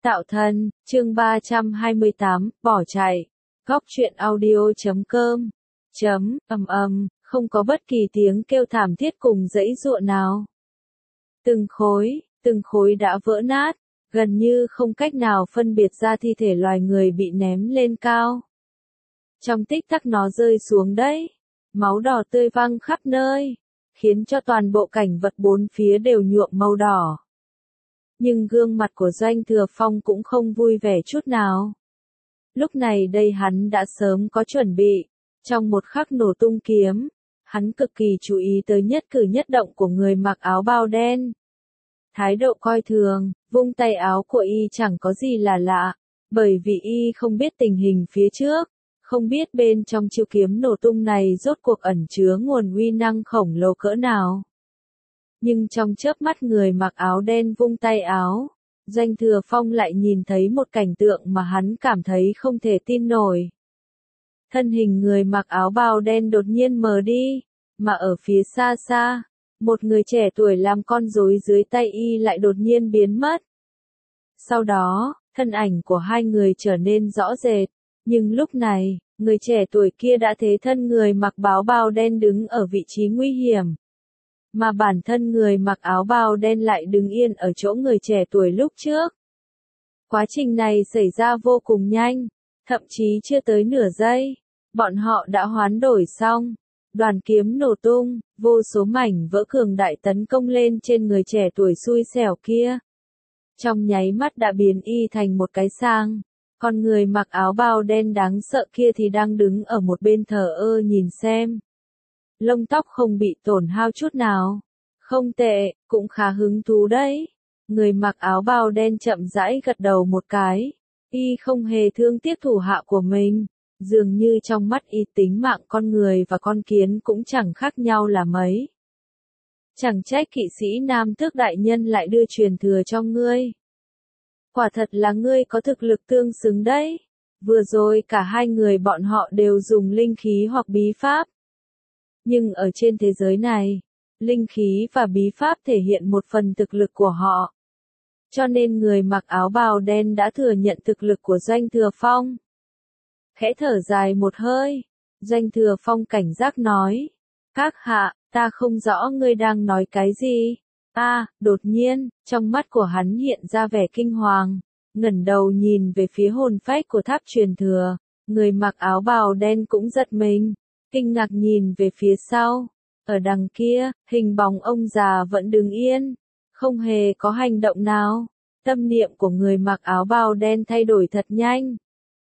Tạo thân, chương 328, bỏ chạy. Góc truyện audio.com. Không có bất kỳ tiếng kêu thảm thiết cùng giãy giụa nào. Từng khối đã vỡ nát, gần như không cách nào phân biệt ra thi thể loài người bị ném lên cao. Trong tích tắc nó rơi xuống đấy, máu đỏ tươi văng khắp nơi, khiến cho toàn bộ cảnh vật bốn phía đều nhuộm màu đỏ. Nhưng gương mặt của Doanh Thừa Phong cũng không vui vẻ chút nào. Lúc này đây hắn đã sớm có chuẩn bị, trong một khắc nổ tung kiếm, hắn cực kỳ chú ý tới nhất cử nhất động của người mặc áo bào đen. Thái độ coi thường, vung tay áo của y chẳng có gì là lạ, bởi vì y không biết tình hình phía trước, không biết bên trong chiêu kiếm nổ tung này rốt cuộc ẩn chứa nguồn uy năng khổng lồ cỡ nào. Nhưng trong chớp mắt người mặc áo đen vung tay áo, Doanh Thừa Phong lại nhìn thấy một cảnh tượng mà hắn cảm thấy không thể tin nổi. Thân hình người mặc áo bào đen đột nhiên mờ đi, mà ở phía xa xa, một người trẻ tuổi làm con rối dưới tay y lại đột nhiên biến mất. Sau đó, thân ảnh của hai người trở nên rõ rệt, nhưng lúc này, người trẻ tuổi kia đã thế thân người mặc áo bào đen đứng ở vị trí nguy hiểm. Mà bản thân người mặc áo bào đen lại đứng yên ở chỗ người trẻ tuổi lúc trước. Quá trình này xảy ra vô cùng nhanh, thậm chí chưa tới nửa giây, bọn họ đã hoán đổi xong. Đoàn kiếm nổ tung, vô số mảnh vỡ cường đại tấn công lên trên người trẻ tuổi xui xẻo kia. Trong nháy mắt đã biến y thành một cái sang, còn người mặc áo bào đen đáng sợ kia thì đang đứng ở một bên thờ ơ nhìn xem. Lông tóc không bị tổn hao chút nào. Không tệ, cũng khá hứng thú đấy. Người mặc áo bào đen chậm rãi gật đầu một cái. Y không hề thương tiếc thủ hạ của mình. Dường như trong mắt y tính mạng con người và con kiến cũng chẳng khác nhau là mấy. Chẳng trách kỵ sĩ Nam Tước đại nhân lại đưa truyền thừa cho ngươi. Quả thật là ngươi có thực lực tương xứng đấy. Vừa rồi cả hai người bọn họ đều dùng linh khí hoặc bí pháp. Nhưng ở trên thế giới này, linh khí và bí pháp thể hiện một phần thực lực của họ. Cho nên người mặc áo bào đen đã thừa nhận thực lực của Doanh Thừa Phong. Khẽ thở dài một hơi, Doanh Thừa Phong cảnh giác nói. Các hạ, ta không rõ ngươi đang nói cái gì. Đột nhiên, trong mắt của hắn hiện ra vẻ kinh hoàng, ngẩng đầu nhìn về phía hồn phách của tháp truyền thừa, người mặc áo bào đen cũng giật mình. Kinh ngạc nhìn về phía sau, ở đằng kia, hình bóng ông già vẫn đứng yên, không hề có hành động nào. Tâm niệm của người mặc áo bào đen thay đổi thật nhanh.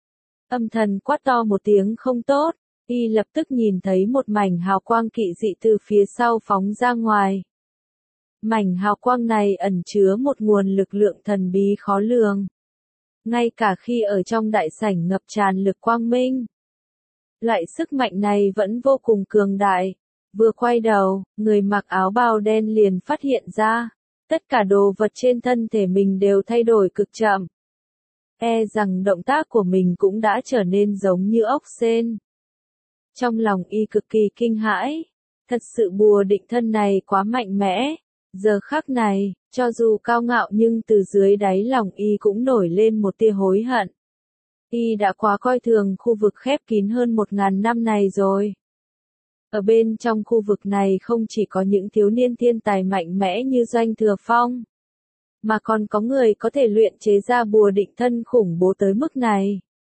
Âm thần quát to một tiếng không tốt, y lập tức nhìn thấy một mảnh hào quang kỵ dị từ phía sau phóng ra ngoài. Mảnh hào quang này ẩn chứa một nguồn lực lượng thần bí khó lường. Ngay cả khi ở trong đại sảnh ngập tràn lực quang minh, loại sức mạnh này vẫn vô cùng cường đại. Vừa quay đầu, người mặc áo bào đen liền phát hiện ra, tất cả đồ vật trên thân thể mình đều thay đổi cực chậm. Rằng động tác của mình cũng đã trở nên giống như ốc sên. Trong lòng y cực kỳ kinh hãi, thật sự bùa định thân này quá mạnh mẽ. Giờ khắc này, cho dù cao ngạo nhưng từ dưới đáy lòng y cũng nổi lên một tia hối hận. Y đã quá coi thường khu vực khép kín hơn 1000 năm này rồi. Ở bên trong khu vực này không chỉ có những thiếu niên thiên tài mạnh mẽ như Doanh Thừa Phong, mà còn có người có thể luyện chế ra bùa định thân khủng bố tới mức này.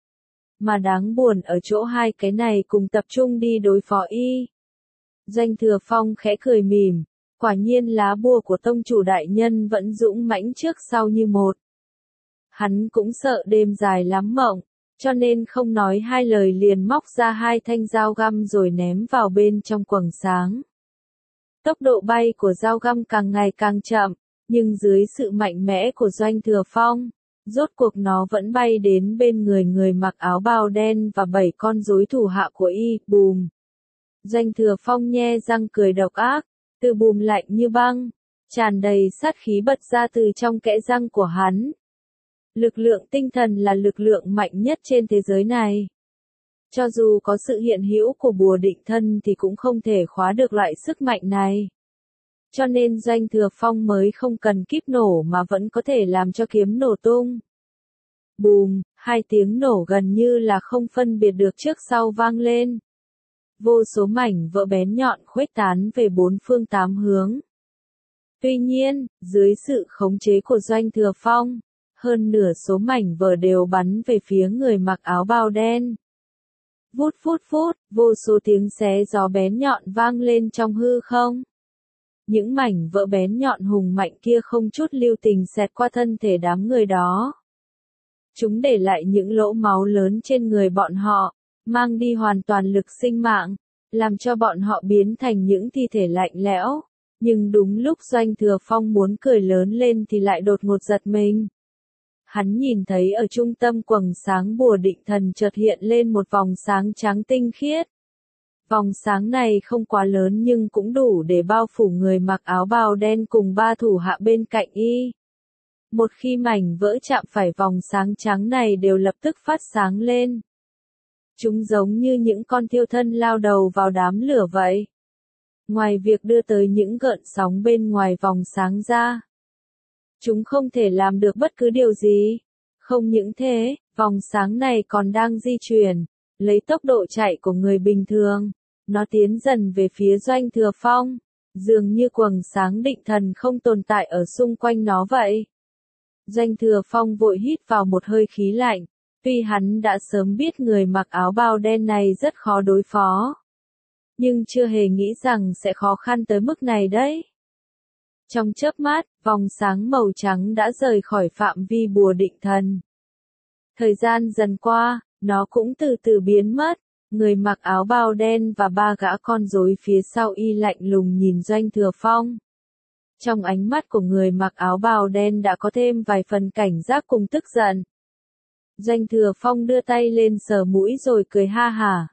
Mà đáng buồn ở chỗ hai cái này cùng tập trung đi đối phó y. Doanh Thừa Phong khẽ cười mỉm, quả nhiên lá bùa của tông chủ đại nhân vẫn dũng mãnh trước sau như một. Hắn cũng sợ đêm dài lắm mộng, cho nên không nói hai lời liền móc ra hai thanh dao găm rồi ném vào bên trong quầng sáng. Tốc độ bay của dao găm càng ngày càng chậm, nhưng dưới sự mạnh mẽ của Doanh Thừa Phong, rốt cuộc nó vẫn bay đến bên người mặc áo bào đen và 7 con rối thủ hạ của y. Bùm! Doanh Thừa Phong nhe răng cười độc ác, từ bùm lạnh như băng, tràn đầy sát khí bật ra từ trong kẽ răng của hắn. Lực lượng tinh thần là lực lượng mạnh nhất trên thế giới này. Cho dù có sự hiện hữu của bùa định thân thì cũng không thể khóa được loại sức mạnh này. Cho nên Doanh Thừa Phong mới không cần kíp nổ mà vẫn có thể làm cho kiếm nổ tung. Bùm, hai tiếng nổ gần như là không phân biệt được trước sau vang lên. Vô số mảnh vỡ bén nhọn khuếch tán về bốn phương tám hướng. Tuy nhiên, dưới sự khống chế của Doanh Thừa Phong, hơn nửa số mảnh vỡ đều bắn về phía người mặc áo bào đen. Vút vút vút, vô số tiếng xé gió bén nhọn vang lên trong hư không. Những mảnh vỡ bén nhọn hùng mạnh kia không chút lưu tình xẹt qua thân thể đám người đó. Chúng để lại những lỗ máu lớn trên người bọn họ, mang đi hoàn toàn lực sinh mạng, làm cho bọn họ biến thành những thi thể lạnh lẽo. Nhưng đúng lúc Doanh Thừa Phong muốn cười lớn lên thì lại đột ngột giật mình. Hắn nhìn thấy ở trung tâm quầng sáng bùa định thần chợt hiện lên một vòng sáng trắng tinh khiết. Vòng sáng này không quá lớn nhưng cũng đủ để bao phủ người mặc áo bào đen cùng ba thủ hạ bên cạnh y. Một khi mảnh vỡ chạm phải vòng sáng trắng này đều lập tức phát sáng lên. Chúng giống như những con thiêu thân lao đầu vào đám lửa vậy. Ngoài việc đưa tới những gợn sóng bên ngoài vòng sáng ra, chúng không thể làm được bất cứ điều gì. Không những thế, vòng sáng này còn đang di chuyển, lấy tốc độ chạy của người bình thường. Nó tiến dần về phía Doanh Thừa Phong, dường như quầng sáng định thần không tồn tại ở xung quanh nó vậy. Doanh Thừa Phong vội hít vào một hơi khí lạnh, tuy hắn đã sớm biết người mặc áo bào đen này rất khó đối phó. Nhưng chưa hề nghĩ rằng sẽ khó khăn tới mức này đấy. Trong chớp mắt, vòng sáng màu trắng đã rời khỏi phạm vi bùa định thần. Thời gian dần qua, nó cũng từ từ biến mất. Người mặc áo bào đen và ba gã con rối phía sau y lạnh lùng nhìn Doanh Thừa Phong. Trong ánh mắt của người mặc áo bào đen đã có thêm vài phần cảnh giác cùng tức giận. Doanh Thừa Phong đưa tay lên sờ mũi rồi cười ha hả.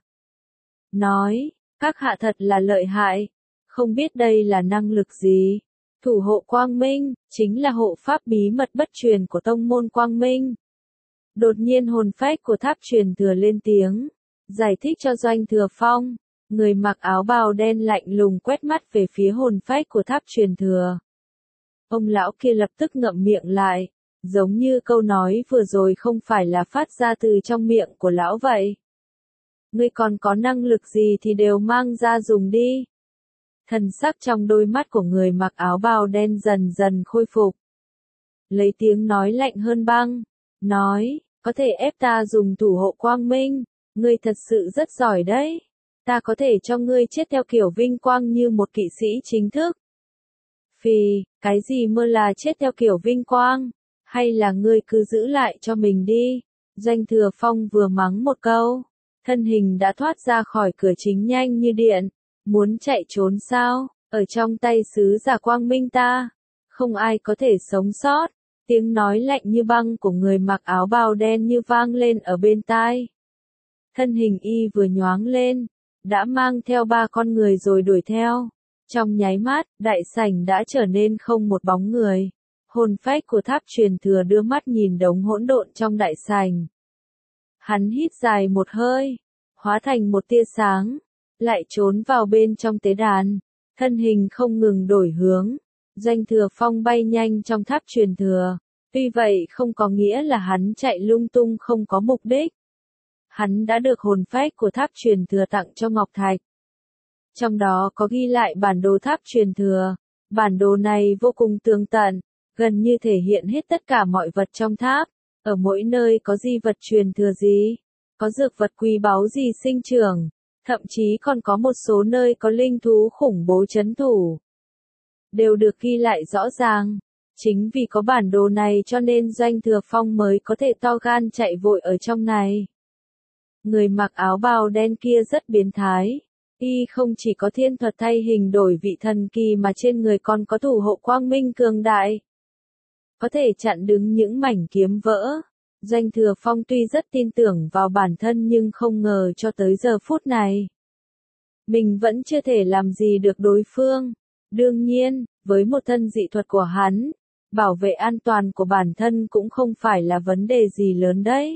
Nói, các hạ thật là lợi hại, không biết đây là năng lực gì. Thủ hộ Quang Minh, chính là hộ pháp bí mật bất truyền của tông môn Quang Minh. Đột nhiên hồn phách của tháp truyền thừa lên tiếng, giải thích cho Doanh Thừa Phong. Người mặc áo bào đen lạnh lùng quét mắt về phía hồn phách của tháp truyền thừa. Ông lão kia lập tức ngậm miệng lại, giống như câu nói vừa rồi không phải là phát ra từ trong miệng của lão vậy. Ngươi còn có năng lực gì thì đều mang ra dùng đi. Thần sắc trong đôi mắt của người mặc áo bào đen dần dần khôi phục. Lấy tiếng nói lạnh hơn băng, nói, có thể ép ta dùng thủ hộ Quang Minh, ngươi thật sự rất giỏi đấy. Ta có thể cho ngươi chết theo kiểu vinh quang như một kỵ sĩ chính thức. Phì, cái gì mơ là chết theo kiểu vinh quang, hay là ngươi cứ giữ lại cho mình đi. Doanh Thừa Phong vừa mắng một câu, thân hình đã thoát ra khỏi cửa chính nhanh như điện. Muốn chạy trốn sao, ở trong tay sứ giả Quang Minh ta, không ai có thể sống sót. Tiếng nói lạnh như băng của người mặc áo bào đen như vang lên ở bên tai. Thân hình y vừa nhoáng lên, đã mang theo ba con người rồi đuổi theo. Trong nháy mắt, đại sảnh đã trở nên không một bóng người. Hồn phách của tháp truyền thừa đưa mắt nhìn đống hỗn độn trong đại sảnh. Hắn hít dài một hơi, hóa thành một tia sáng, lại trốn vào bên trong tế đàn. Thân hình không ngừng đổi hướng. Doanh Thừa Phong bay nhanh trong tháp truyền thừa. Tuy vậy không có nghĩa là hắn chạy lung tung không có mục đích. Hắn đã được hồn phách của tháp truyền thừa tặng cho Ngọc Thạch. Trong đó có ghi lại bản đồ tháp truyền thừa. Bản đồ này vô cùng tường tận, gần như thể hiện hết tất cả mọi vật trong tháp. Ở mỗi nơi có di vật truyền thừa gì, có dược vật quý báu gì sinh trưởng, thậm chí còn có một số nơi có linh thú khủng bố trấn thủ. Đều được ghi lại rõ ràng. Chính vì có bản đồ này cho nên Doanh Thừa Phong mới có thể to gan chạy vội ở trong này. Người mặc áo bào đen kia rất biến thái. Y không chỉ có thiên thuật thay hình đổi vị thần kỳ mà trên người còn có thủ hộ Quang Minh cường đại. Có thể chặn đứng những mảnh kiếm vỡ. Doanh Thừa Phong tuy rất tin tưởng vào bản thân nhưng không ngờ cho tới giờ phút này. Mình vẫn chưa thể làm gì được đối phương. Đương nhiên, với một thân dị thuật của hắn, bảo vệ an toàn của bản thân cũng không phải là vấn đề gì lớn đấy.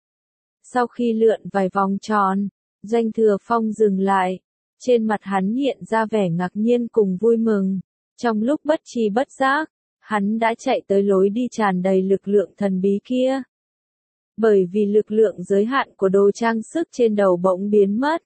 Sau khi lượn vài vòng tròn, Doanh Thừa Phong dừng lại. Trên mặt hắn hiện ra vẻ ngạc nhiên cùng vui mừng. Trong lúc bất tri bất giác, hắn đã chạy tới lối đi tràn đầy lực lượng thần bí kia. bởi vì lực lượng giới hạn của đồ trang sức trên đầu bỗng biến mất.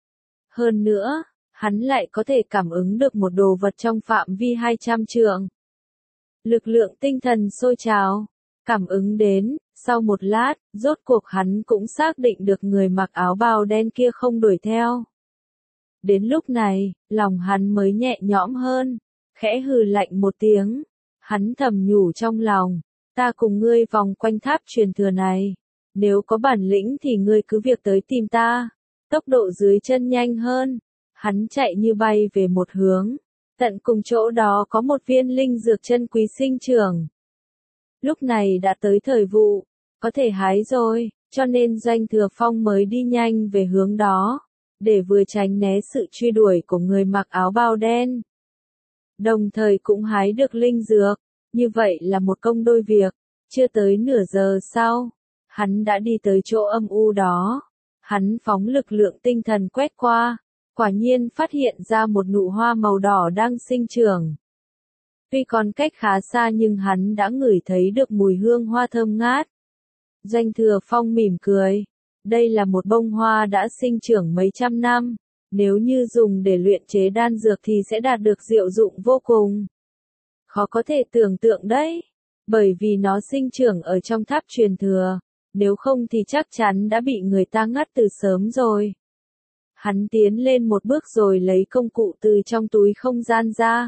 Hơn nữa, hắn lại có thể cảm ứng được một đồ vật trong phạm vi 200 trượng. Lực lượng tinh thần sôi trào, cảm ứng đến, sau một lát, rốt cuộc hắn cũng xác định được người mặc áo bào đen kia không đuổi theo. Đến lúc này, lòng hắn mới nhẹ nhõm hơn, khẽ hừ lạnh một tiếng, hắn thầm nhủ trong lòng, ta cùng ngươi vòng quanh tháp truyền thừa này, nếu có bản lĩnh thì ngươi cứ việc tới tìm ta, tốc độ dưới chân nhanh hơn, hắn chạy như bay về một hướng, tận cùng chỗ đó có một viên linh dược chân quý sinh trưởng. Lúc này đã tới thời vụ, có thể hái rồi, cho nên Doanh Thừa Phong mới đi nhanh về hướng đó, để vừa tránh né sự truy đuổi của người mặc áo bào đen. Đồng thời cũng hái được linh dược, như vậy là một công đôi việc, chưa tới nửa giờ sau, hắn đã đi tới chỗ âm u đó. Hắn phóng lực lượng tinh thần quét qua, quả nhiên phát hiện ra một nụ hoa màu đỏ đang sinh trưởng. Tuy còn cách khá xa nhưng hắn đã ngửi thấy được mùi hương hoa thơm ngát. Doanh Thừa Phong mỉm cười, đây là một bông hoa đã sinh trưởng mấy trăm năm, nếu như dùng để luyện chế đan dược thì sẽ đạt được diệu dụng vô cùng. Khó có thể tưởng tượng đấy, bởi vì nó sinh trưởng ở trong tháp truyền thừa, nếu không thì chắc chắn đã bị người ta ngắt từ sớm rồi. Hắn tiến lên một bước rồi lấy công cụ từ trong túi không gian ra.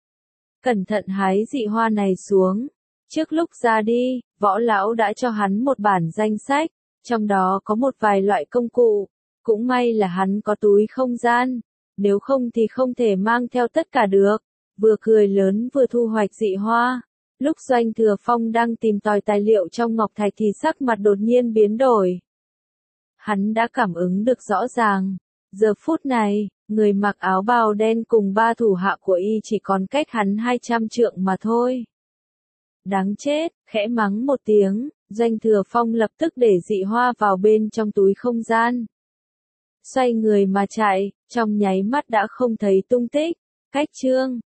Cẩn thận hái dị hoa này xuống. Trước lúc ra đi, Võ Lão đã cho hắn một bản danh sách, trong đó có một vài loại công cụ. Cũng may là hắn có túi không gian, nếu không thì không thể mang theo tất cả được. Vừa cười lớn vừa thu hoạch dị hoa. Lúc Doanh Thừa Phong đang tìm tòi tài liệu trong ngọc thạch thì sắc mặt đột nhiên biến đổi. Hắn đã cảm ứng được rõ ràng. Giờ phút này, người mặc áo bào đen cùng ba thủ hạ của y chỉ còn cách hắn 200 trượng mà thôi. Đáng chết, khẽ mắng một tiếng, Doanh Thừa Phong lập tức để dị hoa vào bên trong túi không gian. Xoay người mà chạy, trong nháy mắt đã không thấy tung tích. Cách chương